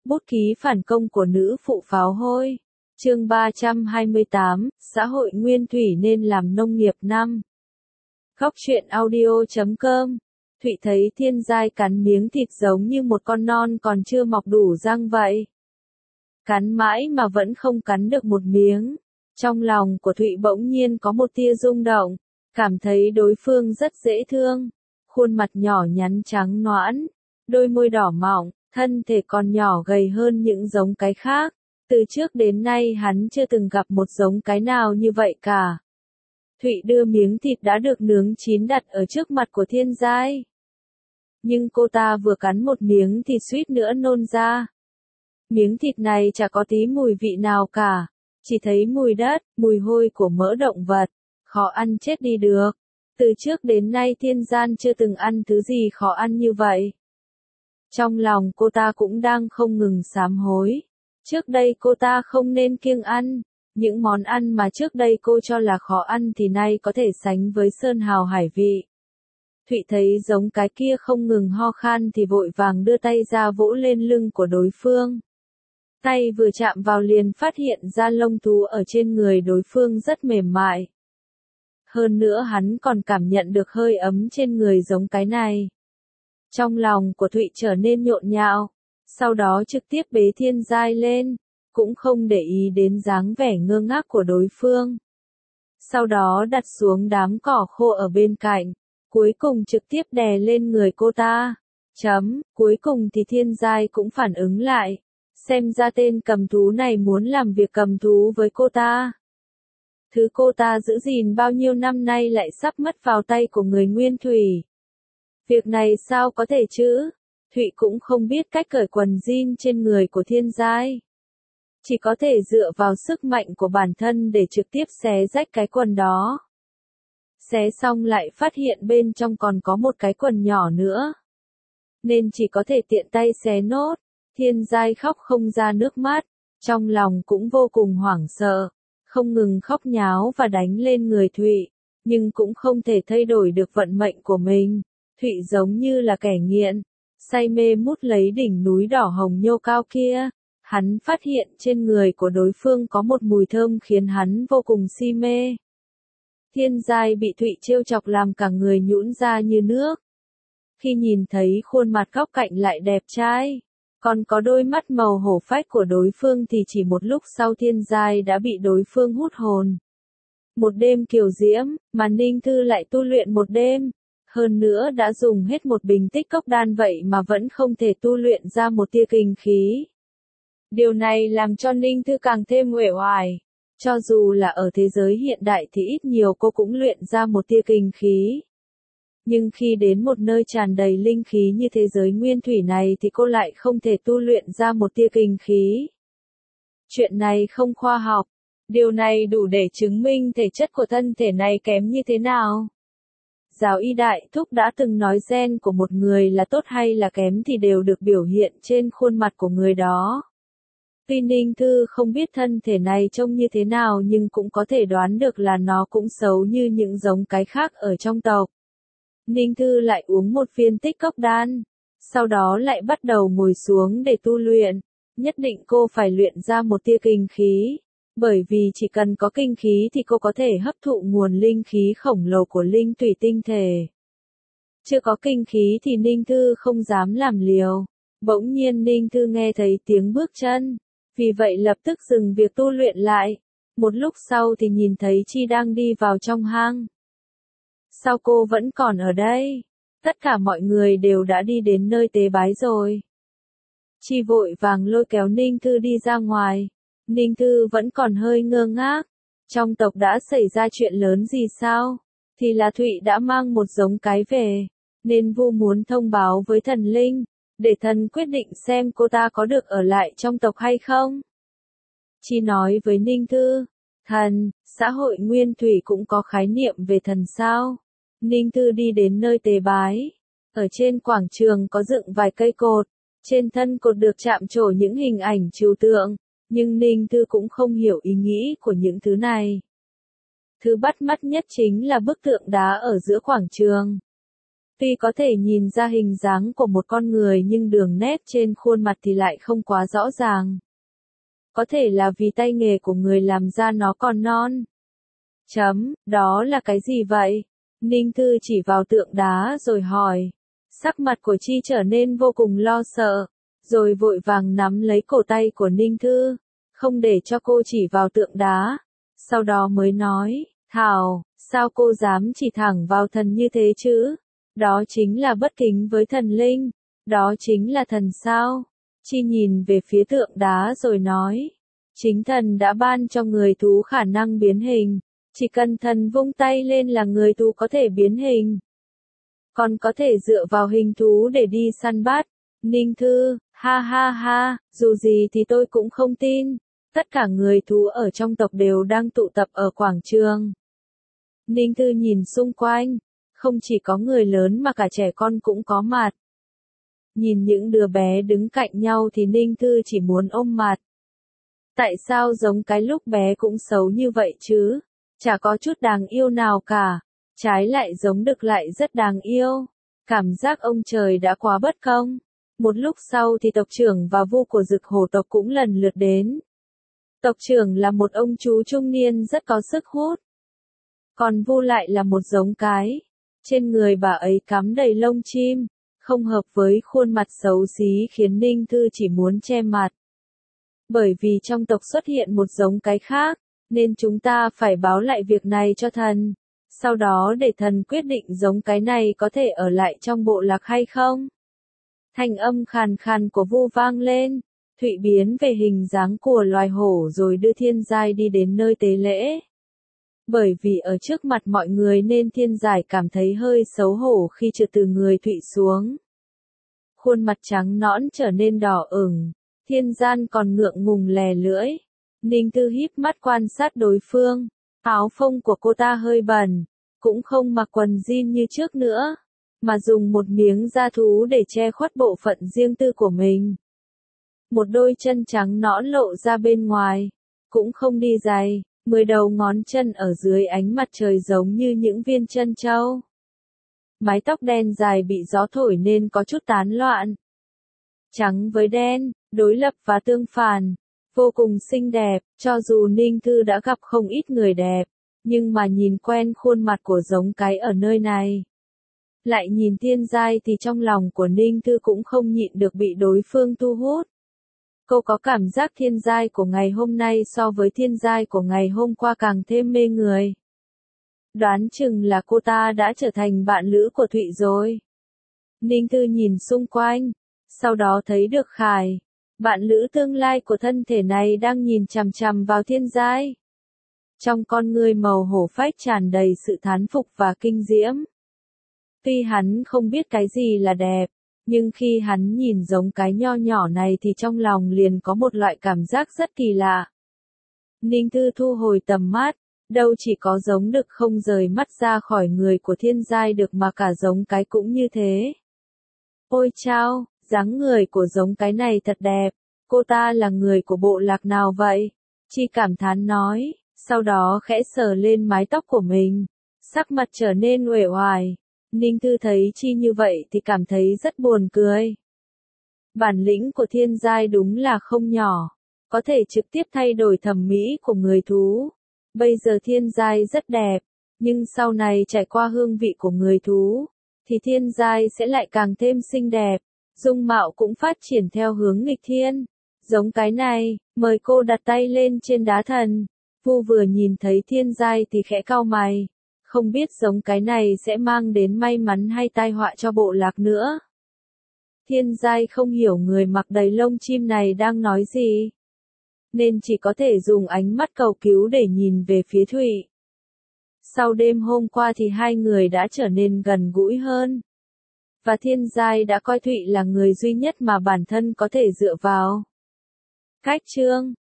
Bút ký phản công của nữ phụ pháo hôi. Chương 328, xã hội nguyên thủy nên làm nông nghiệp năm. Góc truyện audio.com. Thụy thấy Thiên Giai cắn miếng thịt giống như một con non còn chưa mọc đủ răng vậy. Cắn mãi mà vẫn không cắn được một miếng. Trong lòng của Thụy bỗng nhiên có một tia rung động, cảm thấy đối phương rất dễ thương. Khuôn mặt nhỏ nhắn trắng nõn, đôi môi đỏ mọng, thân thể còn nhỏ gầy hơn những giống cái khác. Từ trước đến nay hắn chưa từng gặp một giống cái nào như vậy cả. Thụy đưa miếng thịt đã được nướng chín đặt ở trước mặt của Thiên Giai. Nhưng cô ta vừa cắn một miếng thì suýt nữa nôn ra. Miếng thịt này chả có tí mùi vị nào cả, chỉ thấy mùi đất, mùi hôi của mỡ động vật, khó ăn chết đi được. Từ trước đến nay Thiên Gian chưa từng ăn thứ gì khó ăn như vậy. Trong lòng cô ta cũng đang không ngừng sám hối. Trước đây cô ta không nên kiêng ăn. Những món ăn mà trước đây cô cho là khó ăn thì nay có thể sánh với sơn hào hải vị. Thụy thấy giống cái kia không ngừng ho khan thì vội vàng đưa tay ra vỗ lên lưng của đối phương. Tay vừa chạm vào liền phát hiện ra lông thú ở trên người đối phương rất mềm mại. Hơn nữa hắn còn cảm nhận được hơi ấm trên người giống cái này. Trong lòng của Thụy trở nên nhộn nhạo, sau đó trực tiếp bế Thiên Giai lên, cũng không để ý đến dáng vẻ ngơ ngác của đối phương. Sau đó đặt xuống đám cỏ khô ở bên cạnh, cuối cùng trực tiếp đè lên người cô ta. Cuối cùng thì Thiên Giai cũng phản ứng lại, xem ra tên cầm thú này muốn làm việc cầm thú với cô ta. Thứ cô ta giữ gìn bao nhiêu năm nay lại sắp mất vào tay của người nguyên thủy. Việc này sao có thể chứ? Thụy cũng không biết cách cởi quần jean trên người của Thiên Giai. Chỉ có thể dựa vào sức mạnh của bản thân để trực tiếp xé rách cái quần đó. Xé xong lại phát hiện bên trong còn có một cái quần nhỏ nữa. Nên chỉ có thể tiện tay xé nốt. Thiên Giai khóc không ra nước mắt, trong lòng cũng vô cùng hoảng sợ, không ngừng khóc nháo và đánh lên người Thụy, nhưng cũng không thể thay đổi được vận mệnh của mình. Thụy giống như là kẻ nghiện, say mê mút lấy đỉnh núi đỏ hồng nhô cao kia. Hắn phát hiện trên người của đối phương có một mùi thơm khiến hắn vô cùng si mê. Thiên Giai bị Thụy trêu chọc làm cả người nhũn ra như nước. Khi nhìn thấy khuôn mặt góc cạnh lại đẹp trai, còn có đôi mắt màu hổ phách của đối phương thì chỉ một lúc sau Thiên Giai đã bị đối phương hút hồn. Một đêm kiều diễm, mà Ninh Thư lại tu luyện một đêm. Hơn nữa đã dùng hết một bình tích cốc đan vậy mà vẫn không thể tu luyện ra một tia kinh khí. Điều này làm cho Ninh Thư càng thêm uể oải. Cho dù là ở thế giới hiện đại thì ít nhiều cô cũng luyện ra một tia kinh khí. Nhưng khi đến một nơi tràn đầy linh khí như thế giới nguyên thủy này thì cô lại không thể tu luyện ra một tia kinh khí. Chuyện này không khoa học. Điều này đủ để chứng minh thể chất của thân thể này kém như thế nào. Giáo y đại thúc đã từng nói gen của một người là tốt hay là kém thì đều được biểu hiện trên khuôn mặt của người đó. Tuy Ninh Thư không biết thân thể này trông như thế nào nhưng cũng có thể đoán được là nó cũng xấu như những giống cái khác ở trong tộc. Ninh Thư lại uống một viên tích cốc đan, sau đó lại bắt đầu ngồi xuống để tu luyện. Nhất định cô phải luyện ra một tia kinh khí, bởi vì chỉ cần có kinh khí thì cô có thể hấp thụ nguồn linh khí khổng lồ của linh thủy tinh thể. Chưa có kinh khí thì Ninh Thư không dám làm liều. Bỗng nhiên Ninh Thư nghe thấy tiếng bước chân, vì vậy lập tức dừng việc tu luyện lại. Một lúc sau thì nhìn thấy Chi đang đi vào trong hang. Sao cô vẫn còn ở đây? Tất cả mọi người đều đã đi đến nơi tế bái rồi. Chi vội vàng lôi kéo Ninh Thư đi ra ngoài. Ninh Thư vẫn còn hơi ngơ ngác. Trong tộc đã xảy ra chuyện lớn gì sao? Thì là Thụy đã mang một giống cái về, nên Vu muốn thông báo với thần linh, để thần quyết định xem cô ta có được ở lại trong tộc hay không. Chi nói với Ninh Thư, thần, xã hội nguyên thủy cũng có khái niệm về thần sao? Ninh Thư đi đến nơi tế bái. Ở trên quảng trường có dựng vài cây cột, trên thân cột được chạm trổ những hình ảnh trừu tượng, nhưng Ninh Thư cũng không hiểu ý nghĩ của những thứ này. Thứ bắt mắt nhất chính là bức tượng đá ở giữa quảng trường. Tuy có thể nhìn ra hình dáng của một con người nhưng đường nét trên khuôn mặt thì lại không quá rõ ràng. Có thể là vì tay nghề của người làm ra nó còn non. Đó là cái gì vậy? Ninh Thư chỉ vào tượng đá rồi hỏi. Sắc mặt của Chi trở nên vô cùng lo sợ, rồi vội vàng nắm lấy cổ tay của Ninh Thư, không để cho cô chỉ vào tượng đá. Sau đó mới nói, Thảo, sao cô dám chỉ thẳng vào thần như thế chứ? Đó chính là bất kính với thần linh, đó chính là thần sao? Chi nhìn về phía tượng đá rồi nói, chính thần đã ban cho người thú khả năng biến hình, chỉ cần thần vung tay lên là người thú có thể biến hình. Còn có thể dựa vào hình thú để đi săn bắt. Ninh Thư, ha ha ha, dù gì thì tôi cũng không tin. Tất cả người thú ở trong tộc đều đang tụ tập ở quảng trường. Ninh Thư nhìn xung quanh, không chỉ có người lớn mà cả trẻ con cũng có mặt. Nhìn những đứa bé đứng cạnh nhau thì Ninh Thư chỉ muốn ôm mặt. Tại sao giống cái lúc bé cũng xấu như vậy chứ? Chả có chút đáng yêu nào cả. Trái lại giống đực lại rất đáng yêu. Cảm giác ông trời đã quá bất công. Một lúc sau thì tộc trưởng và vu của Dực Hổ tộc cũng lần lượt đến. Tộc trưởng là một ông chú trung niên rất có sức hút. Còn vu lại là một giống cái. Trên người bà ấy cắm đầy lông chim, không hợp với khuôn mặt xấu xí khiến Ninh Thư chỉ muốn che mặt. Bởi vì trong tộc xuất hiện một giống cái khác, nên chúng ta phải báo lại việc này cho thần. Sau đó để thần quyết định giống cái này có thể ở lại trong bộ lạc hay không. Thanh âm khàn khàn của vu vang lên, Thụy biến về hình dáng của loài hổ rồi đưa Thiên Giai đi đến nơi tế lễ. Bởi vì ở trước mặt mọi người nên Thiên Giai cảm thấy hơi xấu hổ khi trượt từ người Thụy xuống. Khuôn mặt trắng nõn trở nên đỏ ửng, Thiên Gian còn ngượng ngùng lè lưỡi. Ninh Thư híp mắt quan sát đối phương, áo phông của cô ta hơi bẩn, cũng không mặc quần jean như trước nữa, mà dùng một miếng da thú để che khuất bộ phận riêng tư của mình. Một đôi chân trắng nõn lộ ra bên ngoài, cũng không đi giày, 10 đầu ngón chân ở dưới ánh mặt trời giống như những viên trân châu. Mái tóc đen dài bị gió thổi nên có chút tán loạn. Trắng với đen, đối lập và tương phản, vô cùng xinh đẹp, cho dù Ninh Thư đã gặp không ít người đẹp, nhưng mà nhìn quen khuôn mặt của giống cái ở nơi này. Lại nhìn Thiên Giai thì trong lòng của Ninh Thư cũng không nhịn được bị đối phương thu hút. Cô có cảm giác Thiên Giai của ngày hôm nay so với Thiên Giai của ngày hôm qua càng thêm mê người. Đoán chừng là cô ta đã trở thành bạn lữ của Thụy rồi. Ninh Thư nhìn xung quanh, sau đó thấy được Khải, bạn lữ tương lai của thân thể này đang nhìn chằm chằm vào Thiên Giai. Trong con ngươi màu hổ phách tràn đầy sự thán phục và kinh diễm. Tuy hắn không biết cái gì là đẹp, nhưng khi hắn nhìn giống cái nho nhỏ này thì trong lòng liền có một loại cảm giác rất kỳ lạ. Ninh Thư thu hồi tầm mắt, đâu chỉ có giống đực không rời mắt ra khỏi người của Thiên Giai được mà cả giống cái cũng như thế. Ôi chao, dáng người của giống cái này thật đẹp, cô ta là người của bộ lạc nào vậy? Chi cảm thán nói, sau đó khẽ sờ lên mái tóc của mình, sắc mặt trở nên uể oải. Ninh Thư thấy Chi như vậy thì cảm thấy rất buồn cười. Bản lĩnh của Thiên Giai đúng là không nhỏ, có thể trực tiếp thay đổi thẩm mỹ của người thú. Bây giờ Thiên Giai rất đẹp, nhưng sau này trải qua hương vị của người thú, thì Thiên Giai sẽ lại càng thêm xinh đẹp, dung mạo cũng phát triển theo hướng nghịch thiên. Giống cái này, mời cô đặt tay lên trên đá thần. Vu vừa nhìn thấy Thiên Giai thì khẽ cau mày. Không biết giống cái này sẽ mang đến may mắn hay tai họa cho bộ lạc nữa. Thiên Giai không hiểu người mặc đầy lông chim này đang nói gì, nên chỉ có thể dùng ánh mắt cầu cứu để nhìn về phía Thụy. Sau đêm hôm qua thì hai người đã trở nên gần gũi hơn. Và Thiên Giai đã coi Thụy là người duy nhất mà bản thân có thể dựa vào. Cách chương